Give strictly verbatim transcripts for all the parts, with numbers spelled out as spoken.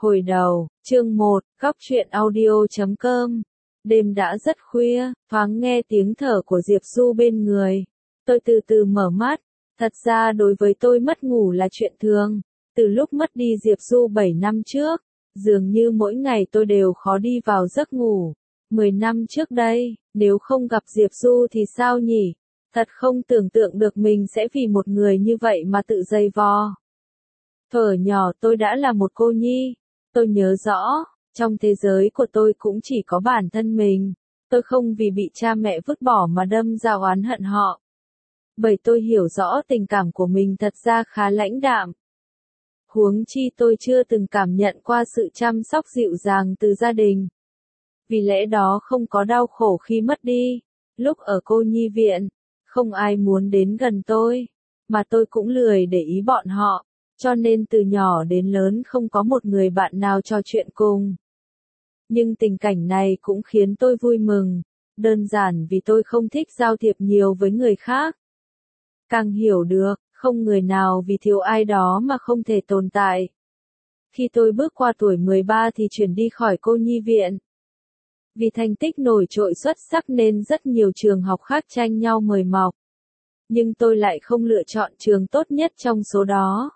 Hồi đầu, chương một, góc truyện audio chấm com. Đêm đã rất khuya, thoáng nghe tiếng thở của Diệp Du bên người. Tôi từ từ mở mắt. Thật ra đối với tôi mất ngủ là chuyện thường. Từ lúc mất đi Diệp Du bảy năm trước, dường như mỗi ngày tôi đều khó đi vào giấc ngủ. mười năm trước đây, nếu không gặp Diệp Du thì sao nhỉ? Thật không tưởng tượng được mình sẽ vì một người như vậy mà tự dày vò. Thuở nhỏ tôi đã là một cô nhi. Tôi nhớ rõ, trong thế giới của tôi cũng chỉ có bản thân mình. Tôi không vì bị cha mẹ vứt bỏ mà đâm ra oán hận họ. Bởi tôi hiểu rõ tình cảm của mình thật ra khá lãnh đạm. Huống chi tôi chưa từng cảm nhận qua sự chăm sóc dịu dàng từ gia đình. Vì lẽ đó không có đau khổ khi mất đi. Lúc ở cô nhi viện, không ai muốn đến gần tôi, mà tôi cũng lười để ý bọn họ. Cho nên từ nhỏ đến lớn không có một người bạn nào trò chuyện cùng. Nhưng tình cảnh này cũng khiến tôi vui mừng, đơn giản vì tôi không thích giao thiệp nhiều với người khác. Càng hiểu được, không người nào vì thiếu ai đó mà không thể tồn tại. Khi tôi bước qua tuổi mười ba thì chuyển đi khỏi cô nhi viện. Vì thành tích nổi trội xuất sắc nên rất nhiều trường học khác tranh nhau mời mọc. Nhưng tôi lại không lựa chọn trường tốt nhất trong số đó,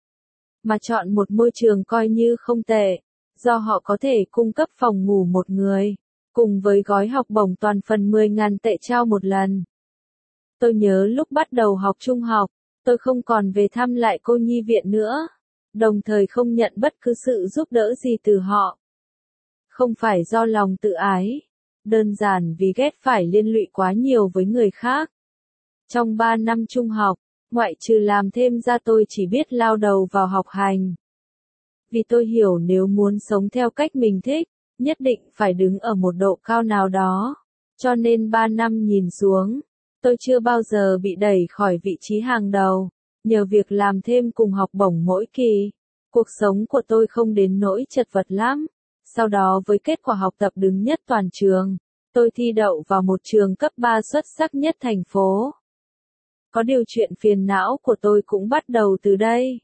mà chọn một môi trường coi như không tệ, do họ có thể cung cấp phòng ngủ một người, cùng với gói học bổng toàn phần mười nghìn tệ trao một lần. Tôi nhớ lúc bắt đầu học trung học, tôi không còn về thăm lại cô nhi viện nữa, đồng thời không nhận bất cứ sự giúp đỡ gì từ họ. Không phải do lòng tự ái, đơn giản vì ghét phải liên lụy quá nhiều với người khác. Trong ba năm trung học, ngoại trừ làm thêm ra tôi chỉ biết lao đầu vào học hành. Vì tôi hiểu nếu muốn sống theo cách mình thích, nhất định phải đứng ở một độ cao nào đó. Cho nên ba năm nhìn xuống, tôi chưa bao giờ bị đẩy khỏi vị trí hàng đầu. Nhờ việc làm thêm cùng học bổng mỗi kỳ, cuộc sống của tôi không đến nỗi chật vật lắm. Sau đó với kết quả học tập đứng nhất toàn trường, tôi thi đậu vào một trường cấp ba xuất sắc nhất thành phố. Có điều chuyện phiền não của tôi cũng bắt đầu từ đây.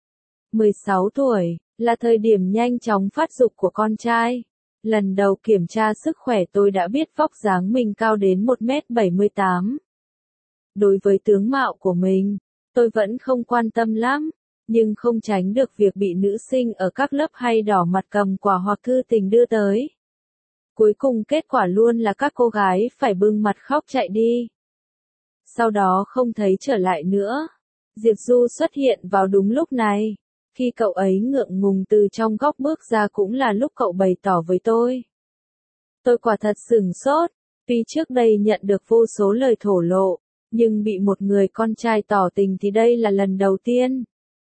mười sáu tuổi, là thời điểm nhanh chóng phát dục của con trai. Lần đầu kiểm tra sức khỏe tôi đã biết vóc dáng mình cao đến một mét bảy mươi tám. Đối với tướng mạo của mình, tôi vẫn không quan tâm lắm, nhưng không tránh được việc bị nữ sinh ở các lớp hay đỏ mặt cầm quả hoặc thư tình đưa tới. Cuối cùng kết quả luôn là các cô gái phải bưng mặt khóc chạy đi. Sau đó không thấy trở lại nữa. Diệp Du xuất hiện vào đúng lúc này. Khi cậu ấy ngượng ngùng từ trong góc bước ra cũng là lúc cậu bày tỏ với tôi. Tôi quả thật sửng sốt, vì trước đây nhận được vô số lời thổ lộ, nhưng bị một người con trai tỏ tình thì đây là lần đầu tiên.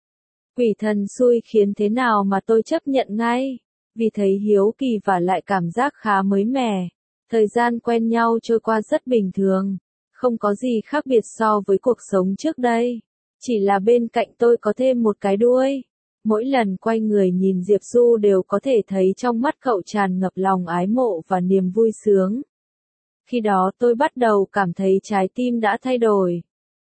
Quỷ thần xui khiến thế nào mà tôi chấp nhận ngay, vì thấy hiếu kỳ và lại cảm giác khá mới mẻ. Thời gian quen nhau trôi qua rất bình thường. Không có gì khác biệt so với cuộc sống trước đây. Chỉ là bên cạnh tôi có thêm một cái đuôi. Mỗi lần quay người nhìn Diệp Du đều có thể thấy trong mắt cậu tràn ngập lòng ái mộ và niềm vui sướng. Khi đó tôi bắt đầu cảm thấy trái tim đã thay đổi.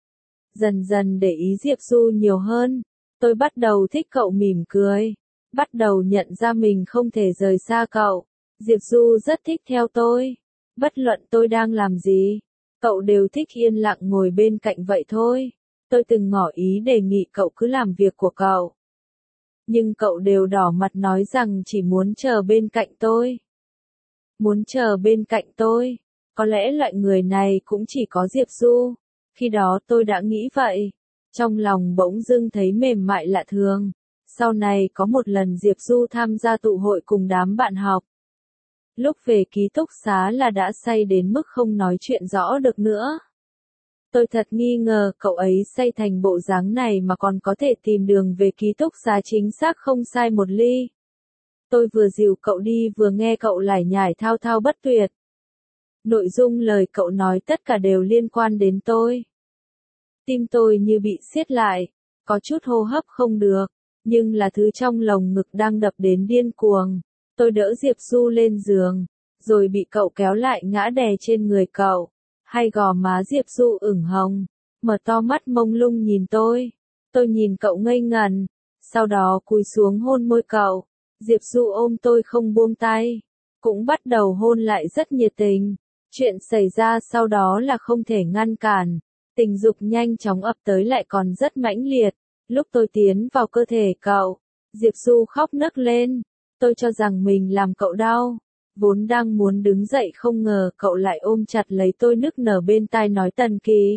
Dần dần để ý Diệp Du nhiều hơn. Tôi bắt đầu thích cậu mỉm cười. Bắt đầu nhận ra mình không thể rời xa cậu. Diệp Du rất thích theo tôi. Bất luận tôi đang làm gì, cậu đều thích yên lặng ngồi bên cạnh vậy thôi. Tôi từng ngỏ ý đề nghị cậu cứ làm việc của cậu. Nhưng cậu đều đỏ mặt nói rằng chỉ muốn chờ bên cạnh tôi. Muốn chờ bên cạnh tôi. Có lẽ loại người này cũng chỉ có Diệp Du. Khi đó tôi đã nghĩ vậy. Trong lòng bỗng dưng thấy mềm mại lạ thường. Sau này có một lần Diệp Du tham gia tụ hội cùng đám bạn học. Lúc về ký túc xá là đã say đến mức không nói chuyện rõ được nữa. Tôi thật nghi ngờ cậu ấy say thành bộ dáng này mà còn có thể tìm đường về ký túc xá chính xác không sai một ly. Tôi vừa dìu cậu đi vừa nghe cậu lải nhải thao thao bất tuyệt. Nội dung lời cậu nói tất cả đều liên quan đến tôi. Tim tôi như bị siết lại, có chút hô hấp không được, nhưng là thứ trong lồng ngực đang đập đến điên cuồng. Tôi đỡ Diệp Du lên giường, rồi bị cậu kéo lại ngã đè trên người cậu. Hai gò má Diệp Du ửng hồng, mở to mắt mông lung nhìn tôi. Tôi nhìn cậu ngây ngần, sau đó cúi xuống hôn môi cậu. Diệp Du ôm tôi không buông tay, cũng bắt đầu hôn lại rất nhiệt tình. Chuyện xảy ra sau đó là không thể ngăn cản, tình dục nhanh chóng ập tới lại còn rất mãnh liệt. Lúc tôi tiến vào cơ thể cậu, Diệp Du khóc nấc lên, tôi cho rằng mình làm cậu đau, vốn đang muốn đứng dậy không ngờ cậu lại ôm chặt lấy tôi nức nở bên tai nói Tần Kỳ.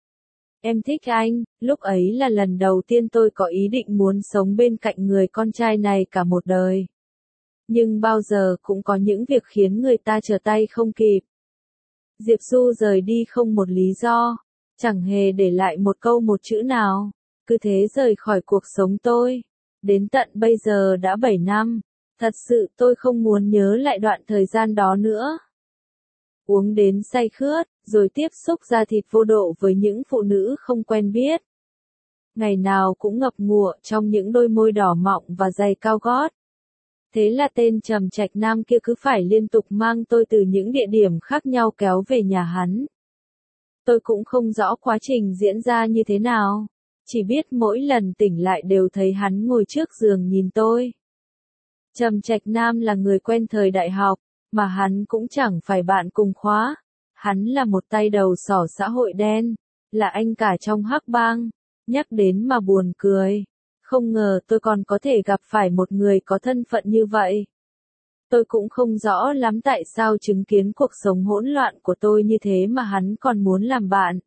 Em thích anh, lúc ấy là lần đầu tiên tôi có ý định muốn sống bên cạnh người con trai này cả một đời. Nhưng bao giờ cũng có những việc khiến người ta trở tay không kịp. Diệp Du rời đi không một lý do, chẳng hề để lại một câu một chữ nào, cứ thế rời khỏi cuộc sống tôi. Đến tận bây giờ đã bảy năm, thật sự tôi không muốn nhớ lại đoạn thời gian đó nữa. Uống đến say khướt, rồi tiếp xúc da thịt vô độ với những phụ nữ không quen biết. Ngày nào cũng ngập ngụa trong những đôi môi đỏ mọng và giày cao gót. Thế là tên Trầm Trạch Nam kia cứ phải liên tục mang tôi từ những địa điểm khác nhau kéo về nhà hắn. Tôi cũng không rõ quá trình diễn ra như thế nào, chỉ biết mỗi lần tỉnh lại đều thấy hắn ngồi trước giường nhìn tôi. Trầm Trạch Nam là người quen thời đại học, mà hắn cũng chẳng phải bạn cùng khóa. Hắn là một tay đầu sỏ xã hội đen, là anh cả trong hắc bang. Nhắc đến mà buồn cười. Không ngờ tôi còn có thể gặp phải một người có thân phận như vậy. Tôi cũng không rõ lắm tại sao chứng kiến cuộc sống hỗn loạn của tôi như thế mà hắn còn muốn làm bạn.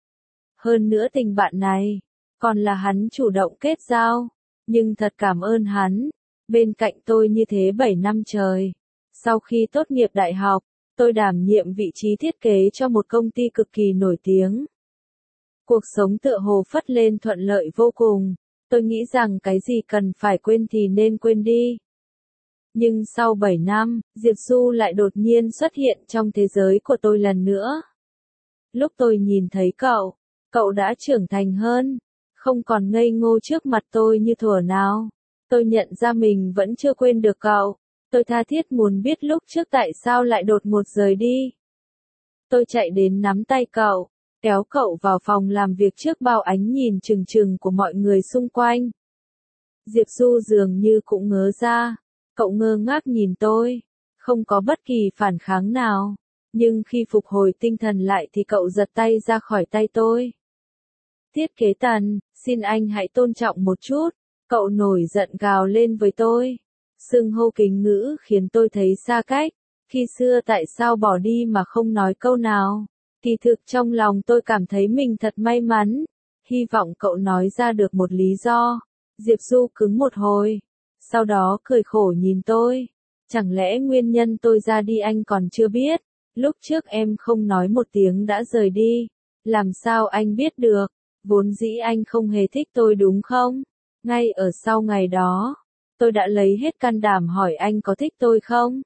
Hơn nữa tình bạn này, còn là hắn chủ động kết giao. Nhưng thật cảm ơn hắn, bên cạnh tôi như thế bảy năm trời. Sau khi tốt nghiệp đại học, tôi đảm nhiệm vị trí thiết kế cho một công ty cực kỳ nổi tiếng. Cuộc sống tựa hồ phất lên thuận lợi vô cùng. Tôi nghĩ rằng cái gì cần phải quên thì nên quên đi. Nhưng sau bảy năm, Diệp Du lại đột nhiên xuất hiện trong thế giới của tôi lần nữa. Lúc tôi nhìn thấy cậu, cậu đã trưởng thành hơn, không còn ngây ngô trước mặt tôi như thuở nào. Tôi nhận ra mình vẫn chưa quên được cậu. Tôi tha thiết muốn biết lúc trước tại sao lại đột ngột rời đi. Tôi chạy đến nắm tay cậu, kéo cậu vào phòng làm việc trước bao ánh nhìn trừng trừng của mọi người xung quanh. Diệp Du dường như cũng ngớ ra, cậu ngơ ngác nhìn tôi, không có bất kỳ phản kháng nào, nhưng khi phục hồi tinh thần lại thì cậu giật tay ra khỏi tay tôi. Thiết kế Tần, xin anh hãy tôn trọng một chút, cậu nổi giận gào lên với tôi. Xưng hô kính ngữ khiến tôi thấy xa cách, khi xưa tại sao bỏ đi mà không nói câu nào. Kỳ thực trong lòng tôi cảm thấy mình thật may mắn, hy vọng cậu nói ra được một lý do. Diệp Du cứng một hồi, sau đó cười khổ nhìn tôi. Chẳng lẽ nguyên nhân tôi ra đi anh còn chưa biết? Lúc trước em không nói một tiếng đã rời đi, làm sao anh biết được? Vốn dĩ anh không hề thích tôi đúng không? Ngay ở sau ngày đó, tôi đã lấy hết can đảm hỏi anh có thích tôi không?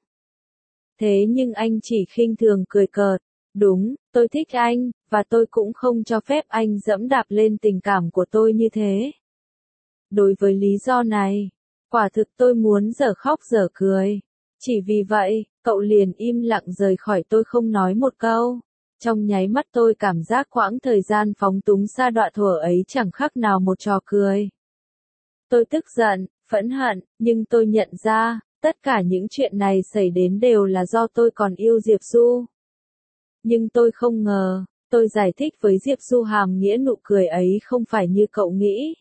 Thế nhưng anh chỉ khinh thường cười cợt. Đúng, tôi thích anh, và tôi cũng không cho phép anh dẫm đạp lên tình cảm của tôi như thế. Đối với lý do này, quả thực tôi muốn dở khóc dở cười. Chỉ vì vậy, cậu liền im lặng rời khỏi tôi không nói một câu. Trong nháy mắt tôi cảm giác quãng thời gian phóng túng sa đọa thuở ấy chẳng khác nào một trò cười. Tôi tức giận, phẫn hận, nhưng tôi nhận ra, tất cả những chuyện này xảy đến đều là do tôi còn yêu Diệp Du. Nhưng tôi không ngờ, tôi giải thích với Diệp Du hàm nghĩa nụ cười ấy không phải như cậu nghĩ.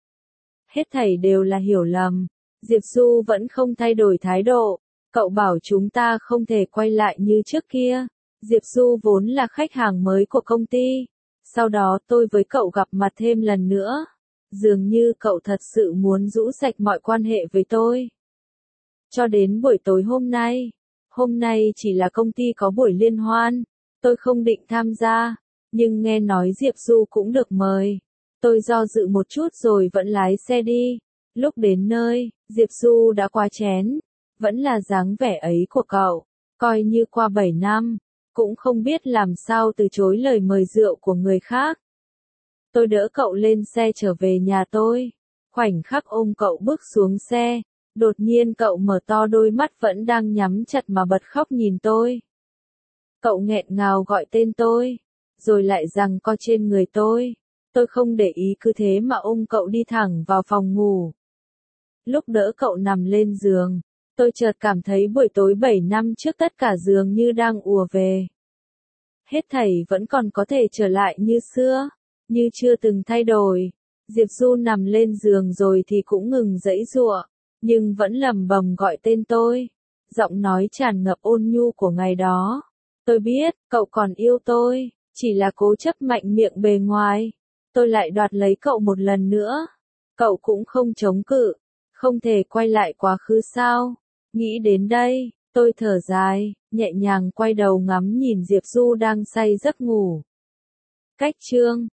Hết thảy đều là hiểu lầm. Diệp Du vẫn không thay đổi thái độ. Cậu bảo chúng ta không thể quay lại như trước kia. Diệp Du vốn là khách hàng mới của công ty. Sau đó tôi với cậu gặp mặt thêm lần nữa. Dường như cậu thật sự muốn rũ sạch mọi quan hệ với tôi. Cho đến buổi tối hôm nay. Hôm nay chỉ là công ty có buổi liên hoan. Tôi không định tham gia. Nhưng nghe nói Diệp Du cũng được mời. Tôi do dự một chút rồi vẫn lái xe đi. Lúc đến nơi, Diệp Du đã qua chén. Vẫn là dáng vẻ ấy của cậu. Coi như qua bảy năm. Cũng không biết làm sao từ chối lời mời rượu của người khác. Tôi đỡ cậu lên xe trở về nhà tôi. Khoảnh khắc ôm cậu bước xuống xe. Đột nhiên cậu mở to đôi mắt vẫn đang nhắm chặt mà bật khóc nhìn tôi. Cậu nghẹn ngào gọi tên tôi. Rồi lại giằng co trên người tôi. Tôi không để ý cứ thế mà ôm cậu đi thẳng vào phòng ngủ. Lúc đỡ cậu nằm lên giường, Tôi chợt cảm thấy buổi tối bảy năm trước tất cả dường như đang ùa về. Hết thảy vẫn còn có thể trở lại như xưa, như chưa từng thay đổi. Diệp Du nằm lên giường rồi thì cũng ngừng giãy giụa, nhưng vẫn lẩm bẩm gọi tên tôi. Giọng nói tràn ngập ôn nhu của ngày đó. Tôi biết, cậu còn yêu tôi, chỉ là cố chấp mạnh miệng bề ngoài. Tôi lại đoạt lấy cậu một lần nữa. Cậu cũng không chống cự, không thể quay lại quá khứ sao? Nghĩ đến đây, tôi thở dài, nhẹ nhàng quay đầu ngắm nhìn Diệp Du đang say giấc ngủ. Cách chương